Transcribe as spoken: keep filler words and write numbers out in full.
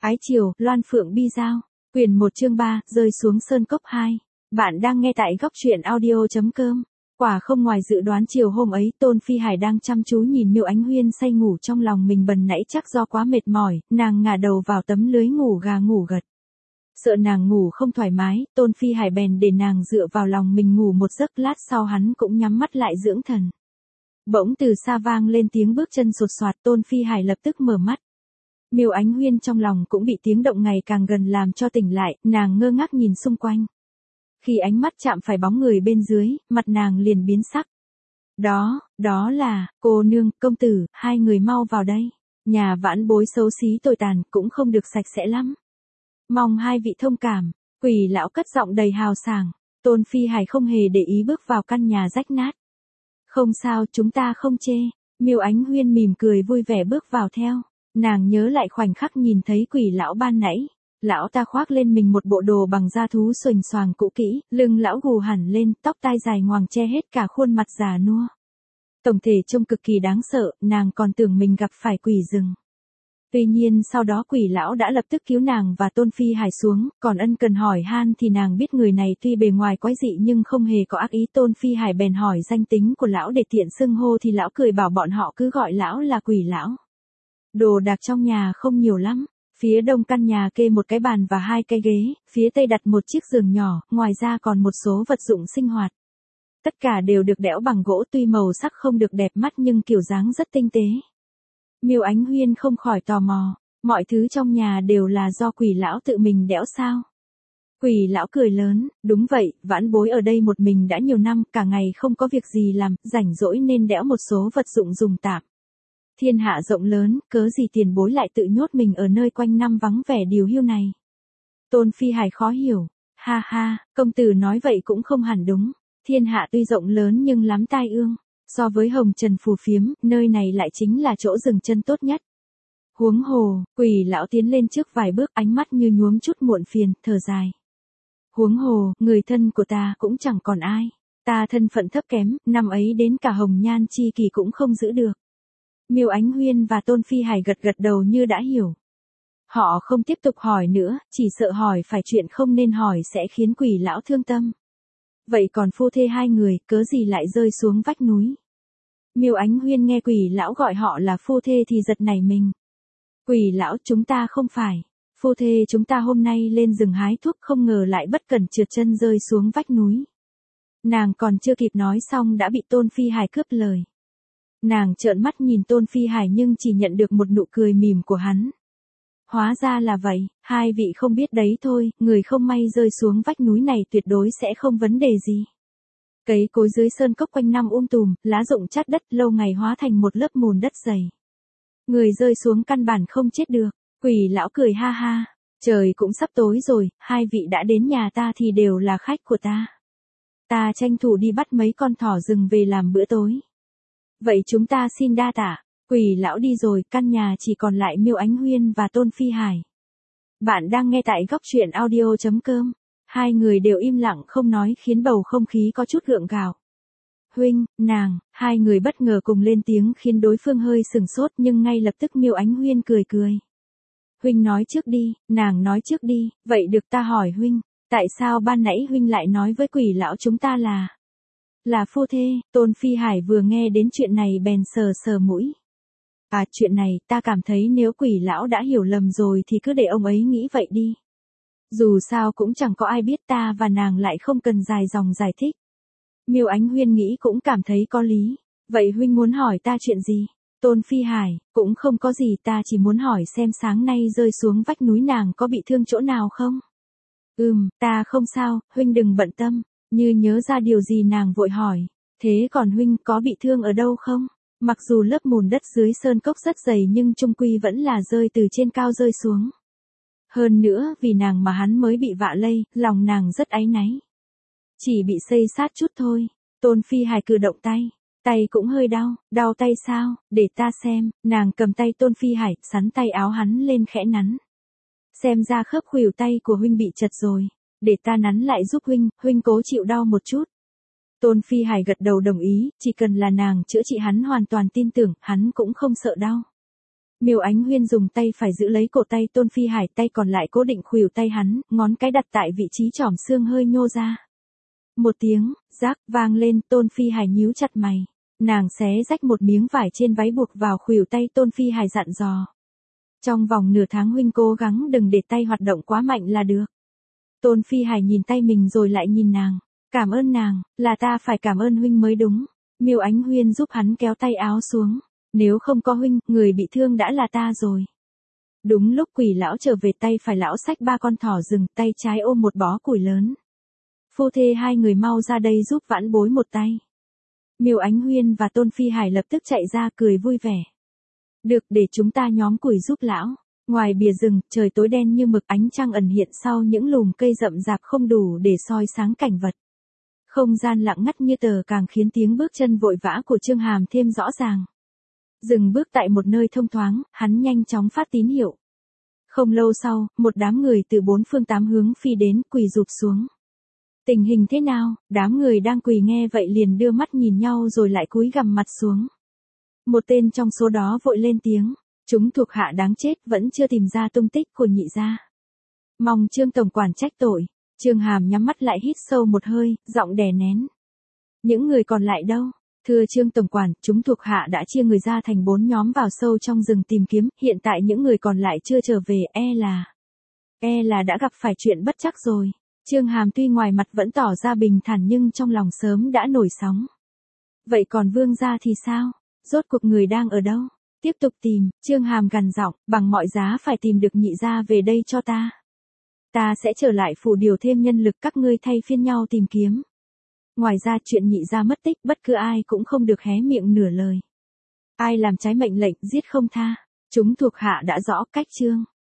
Ái Triều, Loan Phượng Bi Giao. Quyền một chương ba, rơi xuống sơn cốc hai. Bạn đang nghe tại góc truyện audio chấm com. Quả không ngoài dự đoán, chiều hôm ấy Tôn Phi Hải đang chăm chú nhìn Miêu Ánh Huyên say ngủ trong lòng mình, bần nãy chắc do quá mệt mỏi, nàng ngả đầu vào tấm lưới ngủ gà ngủ gật. Sợ nàng ngủ không thoải mái, Tôn Phi Hải bèn để nàng dựa vào lòng mình ngủ một giấc, lát sau hắn cũng nhắm mắt lại dưỡng thần. Bỗng từ xa vang lên tiếng bước chân sột soạt, Tôn Phi Hải lập tức mở mắt. Miêu Ánh Huyên trong lòng cũng bị tiếng động ngày càng gần làm cho tỉnh lại, nàng ngơ ngác nhìn xung quanh. Khi ánh mắt chạm phải bóng người bên dưới, mặt nàng liền biến sắc. Đó, đó là, cô nương, công tử, hai người mau vào đây. Nhà vãn bối xấu xí tồi tàn, cũng không được sạch sẽ lắm. Mong hai vị thông cảm. Quỷ lão cất giọng đầy hào sảng. Tôn Phi Hải không hề để ý bước vào căn nhà rách nát. Không sao, chúng ta không chê. Miêu Ánh Huyên mỉm cười vui vẻ bước vào theo. Nàng nhớ lại khoảnh khắc nhìn thấy quỷ lão ban nãy. Lão ta khoác lên mình một bộ đồ bằng da thú xuềnh xoàng cũ kỹ, lưng lão gù hẳn lên, tóc tai dài ngoằng che hết cả khuôn mặt già nua. Tổng thể trông cực kỳ đáng sợ, nàng còn tưởng mình gặp phải quỷ rừng. Tuy nhiên sau đó quỷ lão đã lập tức cứu nàng và Tôn Phi Hải xuống, còn ân cần hỏi han thì nàng biết người này tuy bề ngoài quái dị nhưng không hề có ác ý. Tôn Phi Hải bèn hỏi danh tính của lão để tiện xưng hô thì lão cười bảo bọn họ cứ gọi lão là quỷ lão. Đồ đạc trong nhà không nhiều lắm. Phía đông căn nhà kê một cái bàn và hai cái ghế, phía tây đặt một chiếc giường nhỏ, ngoài ra còn một số vật dụng sinh hoạt. Tất cả đều được đẽo bằng gỗ, tuy màu sắc không được đẹp mắt nhưng kiểu dáng rất tinh tế. Miêu Ánh Huyên không khỏi tò mò, mọi thứ trong nhà đều là do quỷ lão tự mình đẽo sao? Quỷ lão cười lớn, đúng vậy, vãn bối ở đây một mình đã nhiều năm, cả ngày không có việc gì làm, rảnh rỗi nên đẽo một số vật dụng dùng tạm. Thiên hạ rộng lớn, cớ gì tiền bối lại tự nhốt mình ở nơi quanh năm vắng vẻ điều hiu này. Tôn Phi Hải khó hiểu, ha ha, công tử nói vậy cũng không hẳn đúng. Thiên hạ tuy rộng lớn nhưng lắm tai ương. So với hồng trần phù phiếm, nơi này lại chính là chỗ dừng chân tốt nhất. Huống hồ, quỷ lão tiến lên trước vài bước, ánh mắt như nhuốm chút muộn phiền, thở dài. Huống hồ, người thân của ta cũng chẳng còn ai. Ta thân phận thấp kém, năm ấy đến cả hồng nhan chi kỳ cũng không giữ được. Miêu Ánh Huyên và Tôn Phi Hải gật gật đầu như đã hiểu. Họ không tiếp tục hỏi nữa, chỉ sợ hỏi phải chuyện không nên hỏi sẽ khiến quỷ lão thương tâm. Vậy còn phu thê hai người, cớ gì lại rơi xuống vách núi? Miêu Ánh Huyên nghe quỷ lão gọi họ là phu thê thì giật nảy mình. Quỷ lão, chúng ta không phải. Phu thê chúng ta hôm nay lên rừng hái thuốc, không ngờ lại bất cẩn trượt chân rơi xuống vách núi. Nàng còn chưa kịp nói xong đã bị Tôn Phi Hải cướp lời. Nàng trợn mắt nhìn Tôn Phi Hải nhưng chỉ nhận được một nụ cười mỉm của hắn. Hóa ra là vậy, hai vị không biết đấy thôi, người không may rơi xuống vách núi này tuyệt đối sẽ không vấn đề gì. Cấy cối dưới sơn cốc quanh năm um tùm, lá rụng chát đất, lâu ngày hóa thành một lớp mùn đất dày. Người rơi xuống căn bản không chết được. Quỷ lão cười ha ha, trời cũng sắp tối rồi, hai vị đã đến nhà ta thì đều là khách của ta. Ta tranh thủ đi bắt mấy con thỏ rừng về làm bữa tối. Vậy chúng ta xin đa tạ. Quỷ lão đi rồi, căn nhà chỉ còn lại Miêu Ánh Huyên và Tôn Phi Hải. Bạn đang nghe tại góc truyện audio chấm com. Hai người đều im lặng không nói khiến bầu không khí có chút gượng gạo. Huynh, nàng, hai người bất ngờ cùng lên tiếng khiến đối phương hơi sừng sốt nhưng ngay lập tức Miêu Ánh Huyên cười cười. Huynh nói trước đi, nàng nói trước đi, vậy được ta hỏi huynh, tại sao ban nãy huynh lại nói với quỷ lão chúng ta là... Là phu thê? Tôn Phi Hải vừa nghe đến chuyện này bèn sờ sờ mũi. À, chuyện này, ta cảm thấy nếu quỷ lão đã hiểu lầm rồi thì cứ để ông ấy nghĩ vậy đi. Dù sao cũng chẳng có ai biết, ta và nàng lại không cần dài dòng giải thích. Miêu Ánh Huyên nghĩ cũng cảm thấy có lý. Vậy huynh muốn hỏi ta chuyện gì? Tôn Phi Hải, cũng không có gì, ta chỉ muốn hỏi xem sáng nay rơi xuống vách núi nàng có bị thương chỗ nào không? Ừm, ta không sao, huynh đừng bận tâm. Như nhớ ra điều gì nàng vội hỏi. Thế còn huynh có bị thương ở đâu không? Mặc dù lớp mùn đất dưới sơn cốc rất dày nhưng chung quy vẫn là rơi từ trên cao rơi xuống. Hơn nữa vì nàng mà hắn mới bị vạ lây, lòng nàng rất áy náy. Chỉ bị xây sát chút thôi. Tôn Phi Hải cử động tay. Tay cũng hơi đau, đau tay sao, để ta xem. Nàng cầm tay Tôn Phi Hải, sắn tay áo hắn lên khẽ nắn. Xem ra khớp khuỷu tay của huynh bị chật rồi. Để ta nắn lại giúp huynh, huynh cố chịu đau một chút. Tôn Phi Hải gật đầu đồng ý, chỉ cần là nàng chữa trị hắn hoàn toàn tin tưởng, hắn cũng không sợ đau. Miêu Ánh Huyên dùng tay phải giữ lấy cổ tay Tôn Phi Hải, tay còn lại cố định khuỷu tay hắn, ngón cái đặt tại vị trí chỏm xương hơi nhô ra. Một tiếng, rác, vang lên, Tôn Phi Hải nhíu chặt mày. Nàng xé rách một miếng vải trên váy buộc vào khuỷu tay Tôn Phi Hải dặn dò. Trong vòng nửa tháng huynh cố gắng đừng để tay hoạt động quá mạnh là được. Tôn Phi Hải nhìn tay mình rồi lại nhìn nàng. Cảm ơn nàng, là ta phải cảm ơn huynh mới đúng. Miêu Ánh Huyên giúp hắn kéo tay áo xuống. Nếu không có huynh, người bị thương đã là ta rồi. Đúng lúc Quỷ lão trở về, tay phải lão xách ba con thỏ rừng, tay trái ôm một bó củi lớn. Phu thê hai người mau ra đây giúp vãn bối một tay. Miêu Ánh Huyên và Tôn Phi Hải lập tức chạy ra cười vui vẻ. Được, để chúng ta nhóm củi giúp lão. Ngoài bìa rừng, trời tối đen như mực, ánh trăng ẩn hiện sau những lùm cây rậm rạp không đủ để soi sáng cảnh vật. Không gian lặng ngắt như tờ càng khiến tiếng bước chân vội vã của Trương Hàm thêm rõ ràng. Dừng bước tại một nơi thông thoáng, hắn nhanh chóng phát tín hiệu. Không lâu sau, một đám người từ bốn phương tám hướng phi đến, quỳ rụp xuống. Tình hình thế nào? Đám người đang quỳ nghe vậy liền đưa mắt nhìn nhau rồi lại cúi gằm mặt xuống. Một tên trong số đó vội lên tiếng. Chúng thuộc hạ đáng chết vẫn chưa tìm ra tung tích của nhị gia. Mong Trương tổng quản trách tội. Trương Hàm nhắm mắt lại hít sâu một hơi, giọng đè nén. Những người còn lại đâu? Thưa Trương tổng quản, chúng thuộc hạ đã chia người ra thành bốn nhóm vào sâu trong rừng tìm kiếm, hiện tại những người còn lại chưa trở về, e là... E là đã gặp phải chuyện bất trắc rồi. Trương Hàm tuy ngoài mặt vẫn tỏ ra bình thản nhưng trong lòng sớm đã nổi sóng. Vậy còn Vương gia thì sao? Rốt cuộc người đang ở đâu? Tiếp tục tìm, Trương Hàm gằn giọng, bằng mọi giá phải tìm được nhị gia về đây cho ta. Ta sẽ trở lại phủ điều thêm nhân lực, các ngươi thay phiên nhau tìm kiếm. Ngoài ra chuyện nhị gia mất tích bất cứ ai cũng không được hé miệng nửa lời. Ai làm trái mệnh lệnh giết không tha. Chúng thuộc hạ đã rõ cách Trương